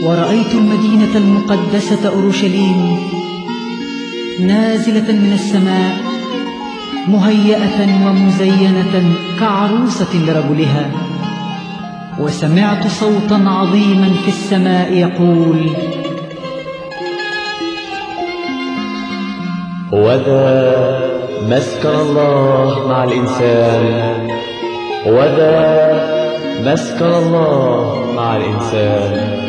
ورأيت المدينة المقدسة أورشليم نازلة من السماء مهيئة ومزينة كعروسة لرجلها. وسمعت صوتا عظيما في السماء يقول: وذا مسكن الله مع الإنسان، وذا مسكن الله مع الإنسان.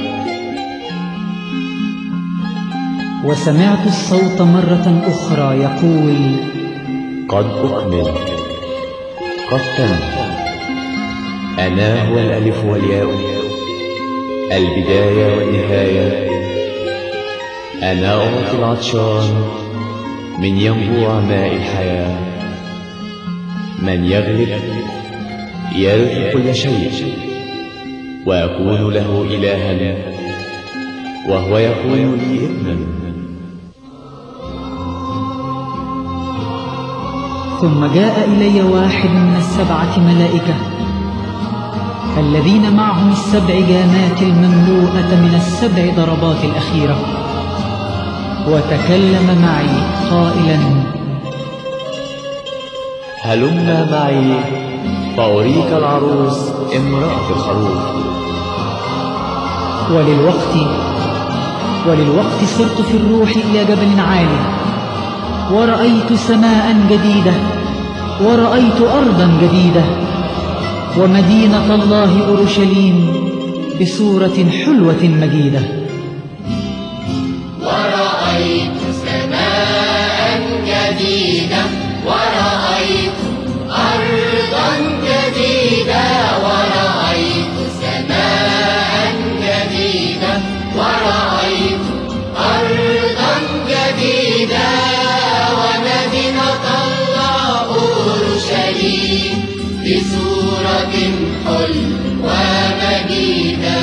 وسمعت الصوت مرة أخرى يقول: قد أكمل، قد تم. أنا هو الألف والياء، البداية والنهاية. أنا أعطي العطشان من ينبوع ماء الحياة. من يغلب يرث كل شيء، وأكون له إلها وهو يكون لي ابنا. ثم جاء إلي واحد من السبعة ملائكة الذين معهم السبع جامات المملوءة من السبع ضربات الأخيرة، وتكلم معي قائلا: هلم معي فأريك العروس امرأة الخروف. وللوقت صرت في الروح إلى جبل عالي، ورأيت سماء جديدة، ورأيت أرضا جديدة، ومدينة الله أورشليم بصورة حلوة مجيدة. ورأيت سماء جديدة، ورأيت أرضا جديدة، ورأيت سماء جديدة، ورأيت أرضا جديدة، ومدينة الله أورشليم بصورة حلوة مجيدة،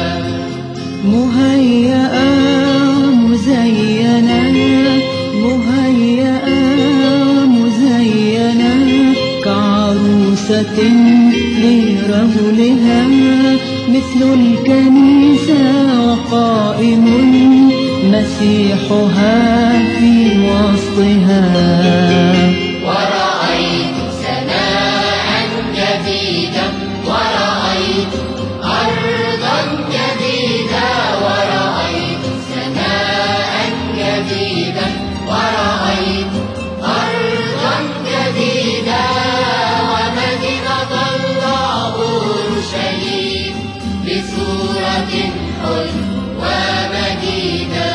مهيئة مزينة، مهيئة مزينة كعروسة لرجلها، مثل الكنيسة وقائم مسيحها في وسطها. ورأيت سماء جديدة، ورأيت أرضا جديدة، ورأيت سماء جديدة، ورأيت أرضا جديدة، ومدينة الله أورشليم بصورة حلوة مجيدة.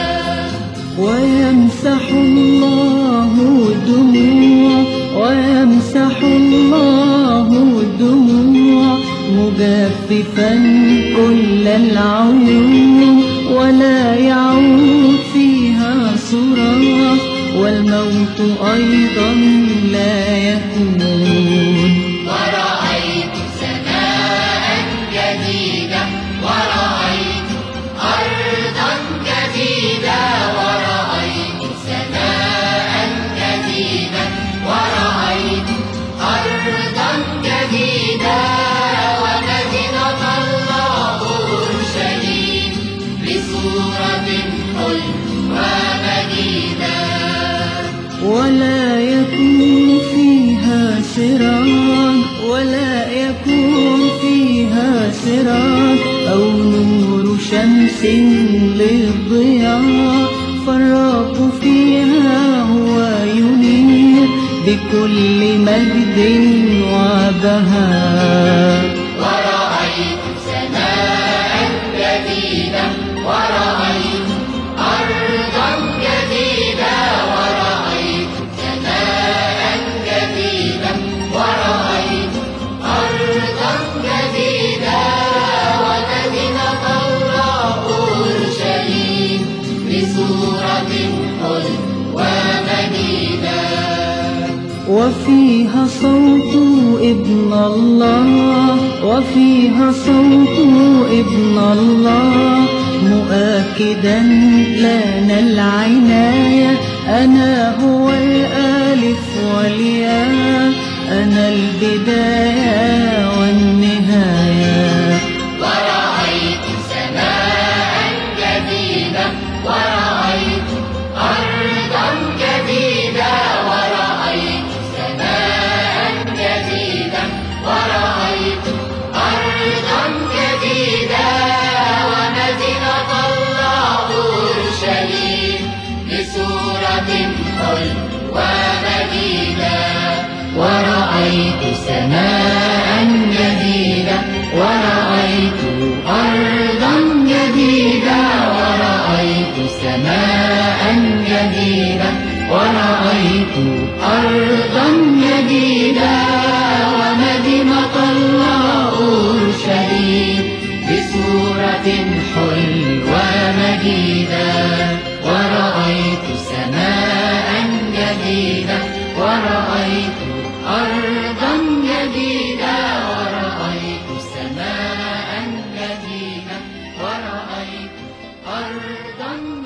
ويمسح الله الدموع، ويمسح الله الدموع، مجففا كل العيون، ولا يعود فيها صراخ، والموت أيضا لا يكون. ورأيت سماء جديدة، ورأيت أرضا جديدة، ورأيت سماء جديدة، ورأيت أرضا جديدة، ومدينة الله أورشليم بصورة حلوة مجيدة، ولا يكون فيها سراج، ولا يكون فيها سراج أو نور شمس للضياء، فالرب فيها هو ينير بكل مجد وبهاء. ورأيت سماء جديدة، ورأيت أرضا جديدة، ورأيت سماء جديدة، ورأيت أرضا جديدة، ومدينة الله أورشليم بصورة حلوة مجيدة، وفيها صوت ابن الله، وفيها صوت ابن الله، مؤكدا لنا العناية: أنا هو الألف والياء، أنا البداية والنهاية. ورأيت سماء ورأيت سماء جديدة ورأيت أرضا جديدة ورأيت سماء جديدة ورأيت أرضا جديدة ومدينة الله أورشليم بصورة حلوة مجيدة ورأيت سماء جديدة ورأيت أرضا جديدة ورأيت سماء جديدة ورأيت أرضا